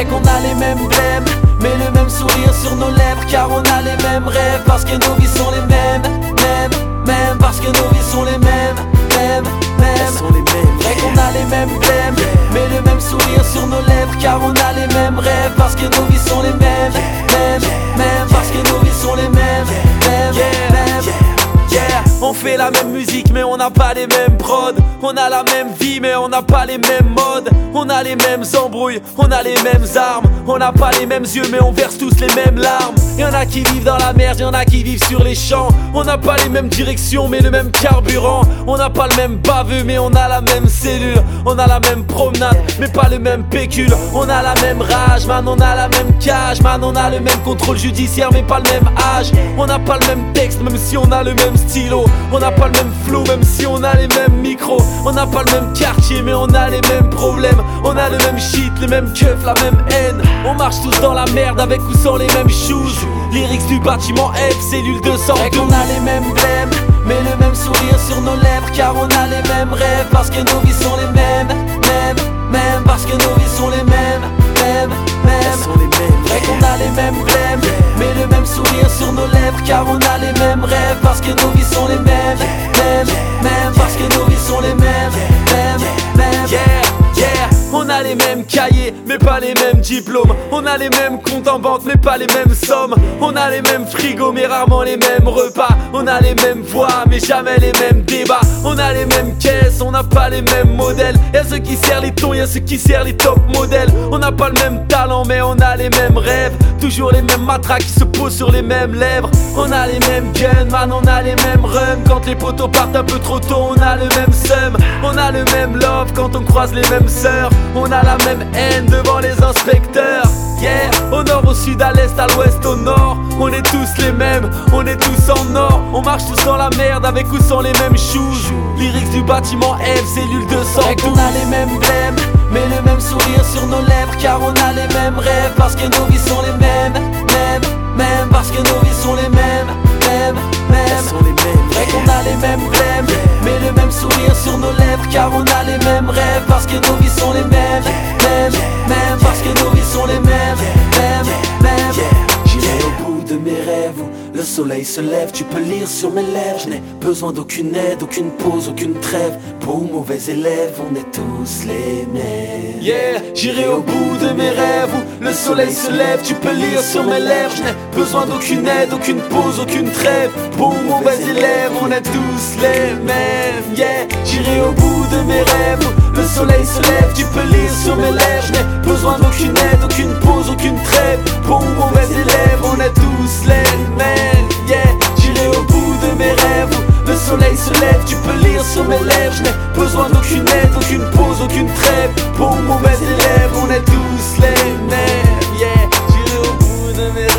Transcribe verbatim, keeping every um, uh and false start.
Vrai qu'on a les mêmes blèmes, mais le même sourire sur nos lèvres, car on a les mêmes rêves, parce que nos vies sont les mêmes, mêmes, mêmes, parce que nos vies sont les mêmes, mêmes, mêmes, sont les mêmes. Vrai qu'on a les mêmes blèmes, mais le même sourire sur nos lèvres, car on a les mêmes rêves, parce que nos vies sont les mêmes, mêmes, mêmes, parce que nos vies sont les mêmes, mêmes, mêmes. Yeah, on fait la même musique mais on n'a pas les mêmes prods. On a la même vie mais on n'a pas les mêmes modes. On a les mêmes embrouilles, on a les mêmes armes. On n'a pas les mêmes yeux mais on verse tous les mêmes larmes. Y'en a qui vivent dans la merde, y'en a qui vivent sur les champs. On n'a pas les mêmes directions mais le même carburant. On n'a pas le même baveux mais on a la même cellule. On a la même promenade mais pas le même pécule. On a la même rage, man, on a la même cage. Man, on a le même contrôle judiciaire mais pas le même âge. On n'a pas le même texte même si on a le même stylo. On n'a pas le même flow même si on a les mêmes micros. On n'a pas le même quartier mais on a les mêmes problèmes. On a le même shit, les mêmes keufs, la même haine. On marche tous dans la merde avec ou sans les mêmes shoes. Lyrics du bâtiment F, cellule deux cent douze. Vrai qu'on a les mêmes blèmes, mais le même sourire sur nos lèvres, car on a les mêmes rêves, parce que nos vies sont les mêmes, mêmes, mêmes, parce que nos vies sont les mêmes, mêmes, mêmes. Vrai qu'on a les mêmes blèmes, mais le même sourire sur nos lèvres, car on a les mêmes rêves, parce que nos vies sont les mêmes, mêmes, mêmes, parce que nos vies sont les mêmes, mêmes, mêmes. Yeah, yeah. On a les mêmes cahiers, mais pas les mêmes diplômes. On a les mêmes comptes en banque, mais pas les mêmes sommes. On a les mêmes frigos, mais rarement les mêmes repas. On a les mêmes voix, mais jamais les mêmes débats. On a les mêmes caisses, on n'a pas les mêmes modèles. Y'a ceux qui serrent les tons, y'a ceux qui serrent les top modèles. On n'a pas le même talent, mais on a les mêmes rêves. Toujours les mêmes matraques qui se posent sur les mêmes lèvres. On a les mêmes guns, man, on a les mêmes rums. Quand les potos partent un peu trop tôt, on a le même seum. On a le même love quand on croise les mêmes sœurs. On a la même haine devant les inspecteurs. Yeah, au nord, au sud, à l'est, à l'ouest, au nord. On est tous les mêmes, on est tous en or. On marche tous dans la merde avec ou sans les mêmes shoes. Lyrics du bâtiment F, cellule deux cent douze. Vrai qu'on a les mêmes blèmes, mais le même sourire sur nos lèvres, car on a les mêmes rêves, parce que nos vies sont les mêmes, mêmes, mêmes, parce que nos vies sont les mêmes, mêmes, mêmes. Vrai qu'on a les mêmes blèmes, mais le même sourire sur nos lèvres, car on a les mêmes rêves, parce que nos vies sont les mêmes, mêmes, mêmes, parce que nos vies sont les mêmes, mêmes, mêmes. J'irai au bout de mes rêves où le soleil se lève, tu peux lire sur mes lèvres. Je n'ai besoin d'aucune aide, aucune pause, aucune trêve. Bon ou mauvais élève, on est tous les mêmes. Yeah, j'irai au bout de mes rêves où le soleil se lève, tu peux lire sur mes lèvres. Je n'ai besoin d'aucune aide, aucune pause, aucune trêve. Bon ou mauvais élève, on est tous les mêmes. Yeah, j'irai au bout de mes rêves où le soleil se lève, tu peux lire sur mes lèvres. Je n'ai besoin d'aucune aide, aucune pause, aucune trêve. Bon ou mauvais élève, on est tous les mêmes. Yeah, j'irai au bout de mes rêves où le soleil se lève, tu peux lire sur mes lèvres. Je n'ai besoin d'aucune aide, aucune pause, aucune trêve. Bon ou mauvais élève, on est tous les mêmes. Yeah, j'irai au bout de mes rêves.